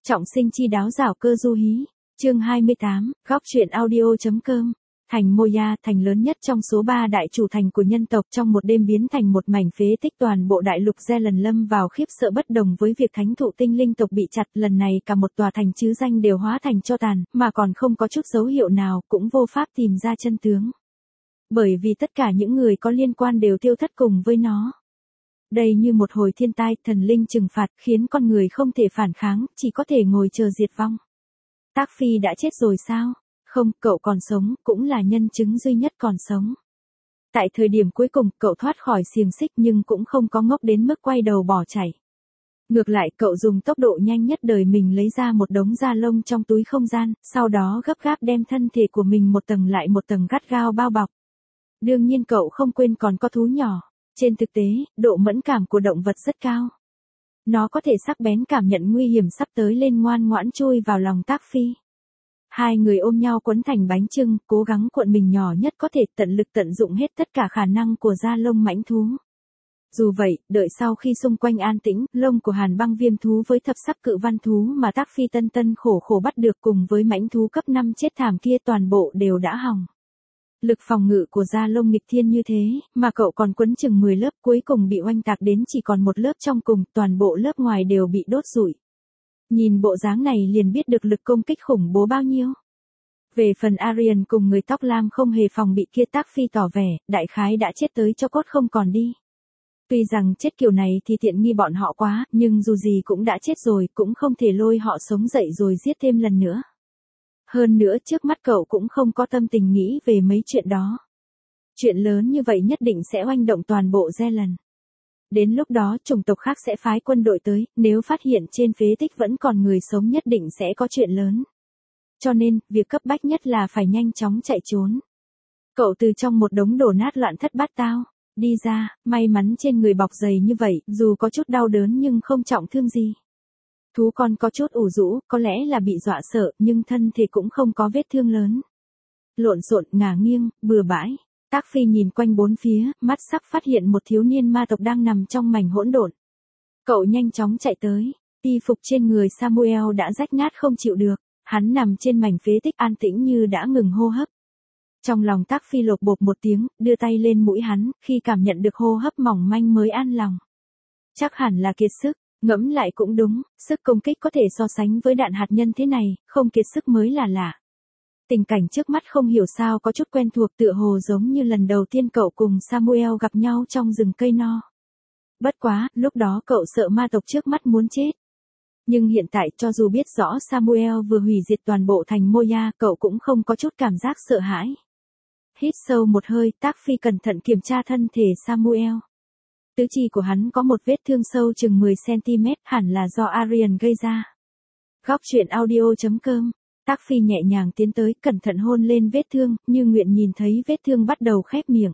Trọng sinh chi đáo giảo cơ du hí. Chương 28, góc truyện audio.com. Thành Moya, thành lớn nhất trong số 3 đại chủ thành của nhân tộc, trong một đêm biến thành một mảnh phế tích. Toàn bộ đại lục Zealand lâm vào khiếp sợ bất đồng với việc thánh thụ tinh linh tộc bị chặt. Lần này cả một tòa thành chứ danh đều hóa thành tro tàn, mà còn không có chút dấu hiệu nào, cũng vô pháp tìm ra chân tướng. Bởi vì tất cả những người có liên quan đều tiêu thất cùng với nó. Đây như một hồi thiên tai, thần linh trừng phạt, khiến con người không thể phản kháng, chỉ có thể ngồi chờ diệt vong. Tác Phi đã chết rồi sao? Không, cậu còn sống, cũng là nhân chứng duy nhất còn sống. Tại thời điểm cuối cùng, cậu thoát khỏi xiềng xích nhưng cũng không có ngốc đến mức quay đầu bỏ chạy. Ngược lại, cậu dùng tốc độ nhanh nhất đời mình lấy ra một đống da lông trong túi không gian, sau đó gấp gáp đem thân thể của mình một tầng lại một tầng gắt gao bao bọc. Đương nhiên cậu không quên còn có thú nhỏ. Trên thực tế, độ mẫn cảm của động vật rất cao. Nó có thể sắc bén cảm nhận nguy hiểm sắp tới lên ngoan ngoãn chui vào lòng Tác Phi. Hai người ôm nhau quấn thành bánh chưng, cố gắng cuộn mình nhỏ nhất có thể, tận lực tận dụng hết tất cả khả năng của da lông mãnh thú. Dù vậy, đợi sau khi xung quanh an tĩnh, lông của Hàn Băng Viêm thú với thập sắc cự văn thú mà Tác Phi tân tân khổ khổ bắt được cùng với mãnh thú cấp 5 chết thảm kia toàn bộ đều đã hỏng. Lực phòng ngự của da lông nghịch thiên như thế, mà cậu còn quấn chừng 10 lớp, cuối cùng bị oanh tạc đến chỉ còn một lớp trong cùng, toàn bộ lớp ngoài đều bị đốt rụi. Nhìn bộ dáng này liền biết được lực công kích khủng bố bao nhiêu. Về phần Aryan cùng người tóc lam không hề phòng bị kia, Tác Phi tỏ vẻ, đại khái đã chết tới cho cốt không còn đi. Tuy rằng chết kiểu này thì tiện nghi bọn họ quá, nhưng dù gì cũng đã chết rồi, cũng không thể lôi họ sống dậy rồi giết thêm lần nữa. Hơn nữa trước mắt cậu cũng không có tâm tình nghĩ về mấy chuyện đó. Chuyện lớn như vậy nhất định sẽ oanh động toàn bộ Zealand. Đến lúc đó chủng tộc khác sẽ phái quân đội tới, nếu phát hiện trên phế tích vẫn còn người sống nhất định sẽ có chuyện lớn. Cho nên, việc cấp bách nhất là phải nhanh chóng chạy trốn. Cậu từ trong một đống đổ nát loạn thất bát tao đi ra, may mắn trên người bọc dày như vậy, dù có chút đau đớn nhưng không trọng thương gì. Thú con có chút ủ rũ, có lẽ là bị dọa sợ, nhưng thân thể cũng không có vết thương lớn. Lộn xộn, ngả nghiêng, bừa bãi. Tác Phi nhìn quanh bốn phía, mắt sắc phát hiện một thiếu niên ma tộc đang nằm trong mảnh hỗn độn. Cậu nhanh chóng chạy tới, y phục trên người Samuel đã rách nát không chịu được, hắn nằm trên mảnh phế tích an tĩnh như đã ngừng hô hấp. Trong lòng Tác Phi lột bột một tiếng, đưa tay lên mũi hắn, khi cảm nhận được hô hấp mỏng manh mới an lòng. Chắc hẳn là kiệt sức. Ngẫm lại cũng đúng, sức công kích có thể so sánh với đạn hạt nhân thế này, không kiệt sức mới là lạ. Tình cảnh trước mắt không hiểu sao có chút quen thuộc, tựa hồ giống như lần đầu tiên cậu cùng Samuel gặp nhau trong rừng cây no. Bất quá, lúc đó cậu sợ ma tộc trước mắt muốn chết. Nhưng hiện tại cho dù biết rõ Samuel vừa hủy diệt toàn bộ thành Moya, cậu cũng không có chút cảm giác sợ hãi. Hít sâu một hơi, Tác Phi cẩn thận kiểm tra thân thể Samuel. Tứ chi của hắn có một vết thương sâu chừng 10cm, hẳn là do Aryan gây ra. Góc truyện audio.com. Tác Phi nhẹ nhàng tiến tới, cẩn thận hôn lên vết thương, như nguyện nhìn thấy vết thương bắt đầu khép miệng.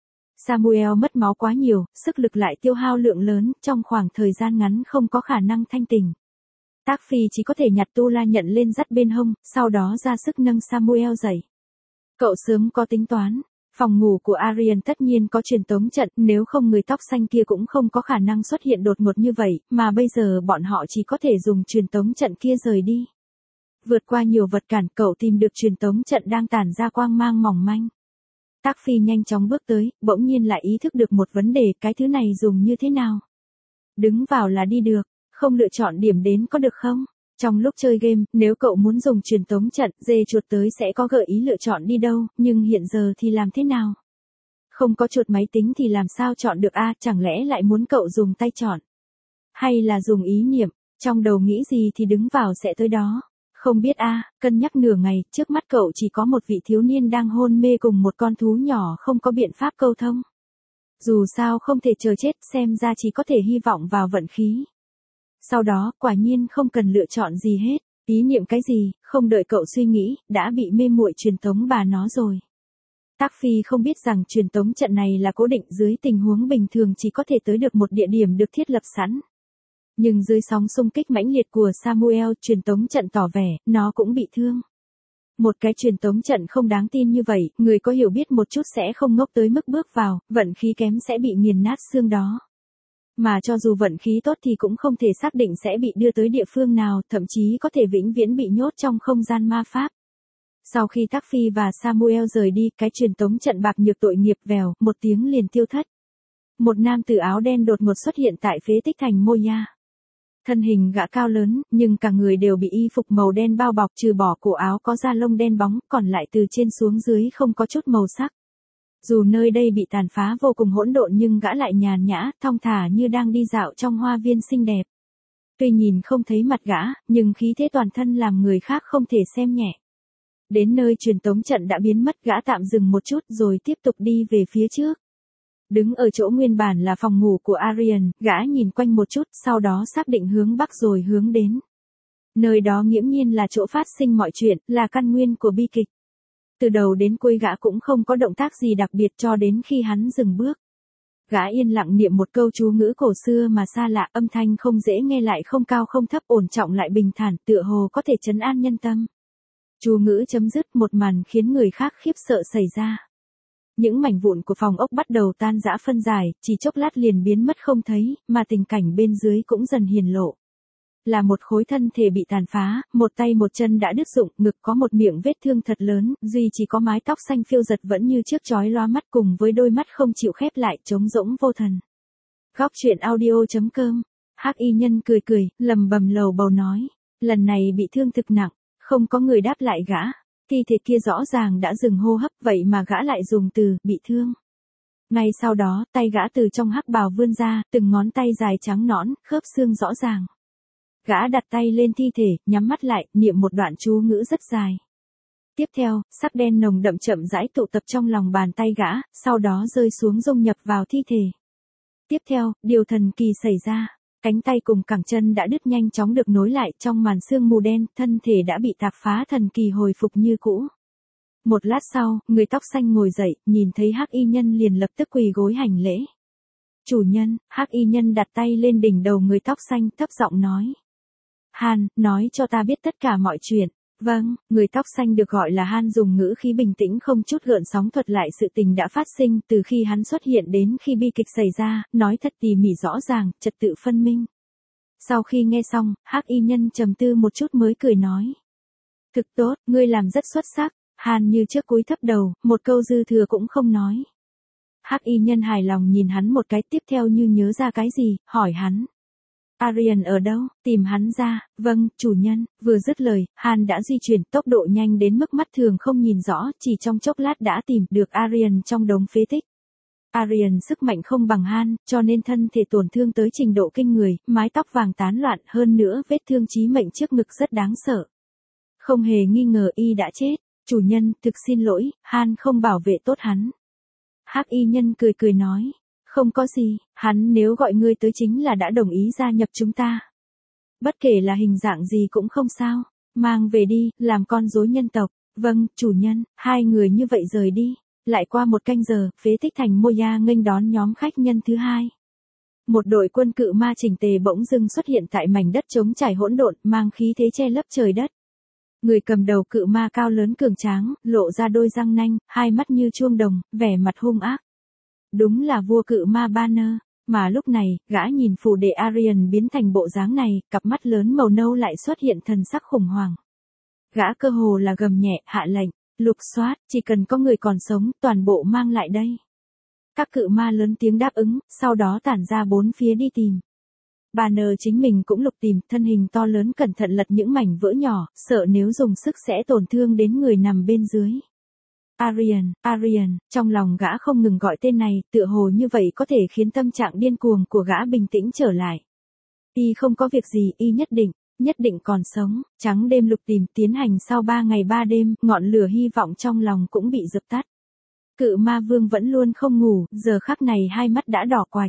Samuel mất máu quá nhiều, sức lực lại tiêu hao lượng lớn, trong khoảng thời gian ngắn không có khả năng thanh tỉnh. Tác Phi chỉ có thể nhặt tu la nhận lên dắt bên hông, sau đó ra sức nâng Samuel dậy. Cậu sớm có tính toán. Phòng ngủ của Aryan tất nhiên có truyền tống trận, nếu không người tóc xanh kia cũng không có khả năng xuất hiện đột ngột như vậy, mà bây giờ bọn họ chỉ có thể dùng truyền tống trận kia rời đi. Vượt qua nhiều vật cản, cậu tìm được truyền tống trận đang tản ra quang mang mỏng manh. Tác Phi nhanh chóng bước tới, bỗng nhiên lại ý thức được một vấn đề, cái thứ này dùng như thế nào? Đứng vào là đi được, không lựa chọn điểm đến có được không? Trong lúc chơi game, nếu cậu muốn dùng truyền tống trận, dê chuột tới sẽ có gợi ý lựa chọn đi đâu, nhưng hiện giờ thì làm thế nào? Không có chuột máy tính thì làm sao chọn được a? Chẳng lẽ lại muốn cậu dùng tay chọn? Hay là dùng ý niệm, trong đầu nghĩ gì thì đứng vào sẽ tới đó? Không biết a, cân nhắc nửa ngày, trước mắt cậu chỉ có một vị thiếu niên đang hôn mê cùng một con thú nhỏ không có biện pháp câu thông. Dù sao không thể chờ chết, xem ra chỉ có thể hy vọng vào vận khí. Sau đó, quả nhiên không cần lựa chọn gì hết, ý niệm cái gì, không đợi cậu suy nghĩ, đã bị mê muội truyền tống bà nó rồi. Tác Phi không biết rằng truyền tống trận này là cố định, dưới tình huống bình thường chỉ có thể tới được một địa điểm được thiết lập sẵn. Nhưng dưới sóng xung kích mãnh liệt của Samuel, truyền tống trận tỏ vẻ, nó cũng bị thương. Một cái truyền tống trận không đáng tin như vậy, người có hiểu biết một chút sẽ không ngốc tới mức bước vào, vận khí kém sẽ bị nghiền nát xương đó. Mà cho dù vận khí tốt thì cũng không thể xác định sẽ bị đưa tới địa phương nào, thậm chí có thể vĩnh viễn bị nhốt trong không gian ma pháp. Sau khi Tắc Phi và Samuel rời đi, cái truyền tống trận bạc nhược tội nghiệp vèo, một tiếng liền tiêu thất. Một nam tử áo đen đột ngột xuất hiện tại phế tích thành Moya. Thân hình gã cao lớn, nhưng cả người đều bị y phục màu đen bao bọc, trừ bỏ cổ áo có da lông đen bóng, còn lại từ trên xuống dưới không có chút màu sắc. Dù nơi đây bị tàn phá vô cùng hỗn độn nhưng gã lại nhàn nhã, thong thả như đang đi dạo trong hoa viên xinh đẹp. Tuy nhìn không thấy mặt gã, nhưng khí thế toàn thân làm người khác không thể xem nhẹ. Đến nơi truyền tống trận đã biến mất, gã tạm dừng một chút rồi tiếp tục đi về phía trước. Đứng ở chỗ nguyên bản là phòng ngủ của Arian, gã nhìn quanh một chút, sau đó xác định hướng bắc rồi hướng đến. Nơi đó nghiễm nhiên là chỗ phát sinh mọi chuyện, là căn nguyên của bi kịch. Từ đầu đến cuối gã cũng không có động tác gì đặc biệt cho đến khi hắn dừng bước. Gã yên lặng niệm một câu chú ngữ cổ xưa mà xa lạ, âm thanh không dễ nghe lại không cao không thấp, ổn trọng lại bình thản, tựa hồ có thể trấn an nhân tâm. Chú ngữ chấm dứt, một màn khiến người khác khiếp sợ xảy ra. Những mảnh vụn của phòng ốc bắt đầu tan rã phân giải, chỉ chốc lát liền biến mất không thấy, mà tình cảnh bên dưới cũng dần hiển lộ. Là một khối thân thể bị tàn phá, một tay một chân đã đứt rụng, ngực có một miệng vết thương thật lớn, duy chỉ có mái tóc xanh phiêu giật vẫn như trước chói lóa mắt, cùng với đôi mắt không chịu khép lại, trống rỗng vô thần. Góc truyện audio.com. Hắc y nhân cười cười, lầm bầm lầu bầu nói, lần này bị thương thực nặng. Không có người đáp lại gã. Thi thể kia rõ ràng đã dừng hô hấp, vậy mà gã lại dùng từ bị thương. Ngay sau đó, tay gã từ trong hắc bào vươn ra, từng ngón tay dài trắng nõn, khớp xương rõ ràng. Gã đặt tay lên thi thể, nhắm mắt lại, niệm một đoạn chú ngữ rất dài. Tiếp theo, sắc đen nồng đậm chậm rãi tụ tập trong lòng bàn tay gã, sau đó rơi xuống dung nhập vào thi thể. Tiếp theo, điều thần kỳ xảy ra. Cánh tay cùng cẳng chân đã đứt nhanh chóng được nối lại, trong màn sương mù đen, thân thể đã bị tạc phá thần kỳ hồi phục như cũ. Một lát sau, người tóc xanh ngồi dậy, nhìn thấy Hắc y nhân liền lập tức quỳ gối hành lễ. Chủ nhân. Hắc y nhân đặt tay lên đỉnh đầu người tóc xanh, thấp giọng nói. Han, nói cho ta biết tất cả mọi chuyện. Vâng, người tóc xanh được gọi là Han dùng ngữ khí bình tĩnh không chút gợn sóng thuật lại sự tình đã phát sinh từ khi hắn xuất hiện đến khi bi kịch xảy ra, nói thật tỉ mỉ rõ ràng, trật tự phân minh. Sau khi nghe xong, Hắc y nhân trầm tư một chút mới cười nói. Thực tốt, ngươi làm rất xuất sắc. Han như trước cúi thấp đầu, một câu dư thừa cũng không nói. Hắc y nhân hài lòng nhìn hắn một cái, tiếp theo như nhớ ra cái gì, hỏi hắn. Arian ở đâu? Tìm hắn ra. Vâng, chủ nhân. Vừa dứt lời, Han đã di chuyển tốc độ nhanh đến mức mắt thường không nhìn rõ, chỉ trong chốc lát đã tìm được Arian trong đống phế tích. Arian sức mạnh không bằng Han, cho nên thân thể tổn thương tới trình độ kinh người, mái tóc vàng tán loạn, hơn nữa vết thương chí mệnh trước ngực rất đáng sợ. Không hề nghi ngờ y đã chết. Chủ nhân, thực xin lỗi, Han không bảo vệ tốt hắn. Hắc y nhân cười cười nói. Không có gì, hắn nếu gọi ngươi tới chính là đã đồng ý gia nhập chúng ta. Bất kể là hình dạng gì cũng không sao, mang về đi, làm con rối nhân tộc. Vâng, chủ nhân. Hai người như vậy rời đi. Lại qua một canh giờ, phế tích thành Moya nghênh đón nhóm khách nhân thứ hai. Một đội quân cự ma chỉnh tề bỗng dưng xuất hiện tại mảnh đất trống trải hỗn độn, mang khí thế che lấp trời đất. Người cầm đầu cự ma cao lớn cường tráng, lộ ra đôi răng nanh, hai mắt như chuông đồng, vẻ mặt hung ác. Đúng là vua cự ma Banner, mà lúc này, gã nhìn phù đệ Arian biến thành bộ dáng này, cặp mắt lớn màu nâu lại xuất hiện thần sắc khủng hoảng. Gã cơ hồ là gầm nhẹ, hạ lệnh, lục soát, chỉ cần có người còn sống, toàn bộ mang lại đây. Các cự ma lớn tiếng đáp ứng, sau đó tản ra bốn phía đi tìm. Banner chính mình cũng lục tìm, thân hình to lớn cẩn thận lật những mảnh vỡ nhỏ, sợ nếu dùng sức sẽ tổn thương đến người nằm bên dưới. Arian, Arian, trong lòng gã không ngừng gọi tên này, tựa hồ như vậy có thể khiến tâm trạng điên cuồng của gã bình tĩnh trở lại. Y không có việc gì, y nhất định còn sống. Trắng đêm lục tìm tiến hành sau 3 ngày 3 đêm, ngọn lửa hy vọng trong lòng cũng bị dập tắt. Cự ma vương vẫn luôn không ngủ, giờ khắc này hai mắt đã đỏ quạch.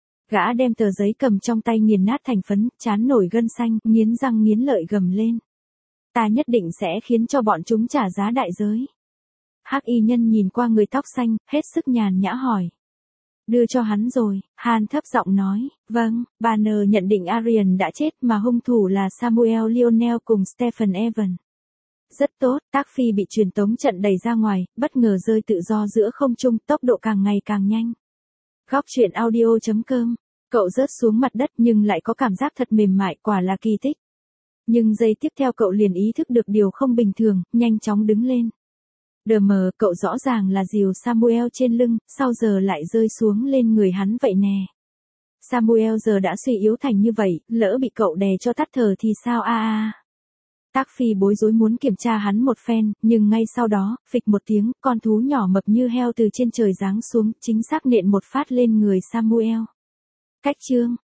Gã đem tờ giấy cầm trong tay nghiền nát thành phấn, trán nổi gân xanh, nghiến răng nghiến lợi gầm lên. Ta nhất định sẽ khiến cho bọn chúng trả giá đại giới. Hắc y nhân nhìn qua người tóc xanh, hết sức nhàn nhã hỏi. Đưa cho hắn rồi, Han thấp giọng nói. Vâng, Banner nhận định Arian đã chết mà hung thủ là Samuel Lionel cùng Stephen Evans. Rất tốt, Tác Phi bị truyền tống trận đẩy ra ngoài, bất ngờ rơi tự do giữa không trung, tốc độ càng ngày càng nhanh. Góc truyện audio.com Cậu rớt xuống mặt đất nhưng lại có cảm giác thật mềm mại, quả là kỳ tích. Nhưng giây tiếp theo cậu liền ý thức được điều không bình thường, nhanh chóng đứng lên. Đờ mờ, cậu rõ ràng là dìu Samuel trên lưng, sao giờ lại rơi xuống lên người hắn vậy nè. Samuel giờ đã suy yếu thành như vậy, lỡ bị cậu đè cho tắt thở thì sao a? Tác Phi bối rối muốn kiểm tra hắn một phen, nhưng ngay sau đó, phịch một tiếng, con thú nhỏ mập như heo từ trên trời giáng xuống, chính xác nện một phát lên người Samuel. Cách chương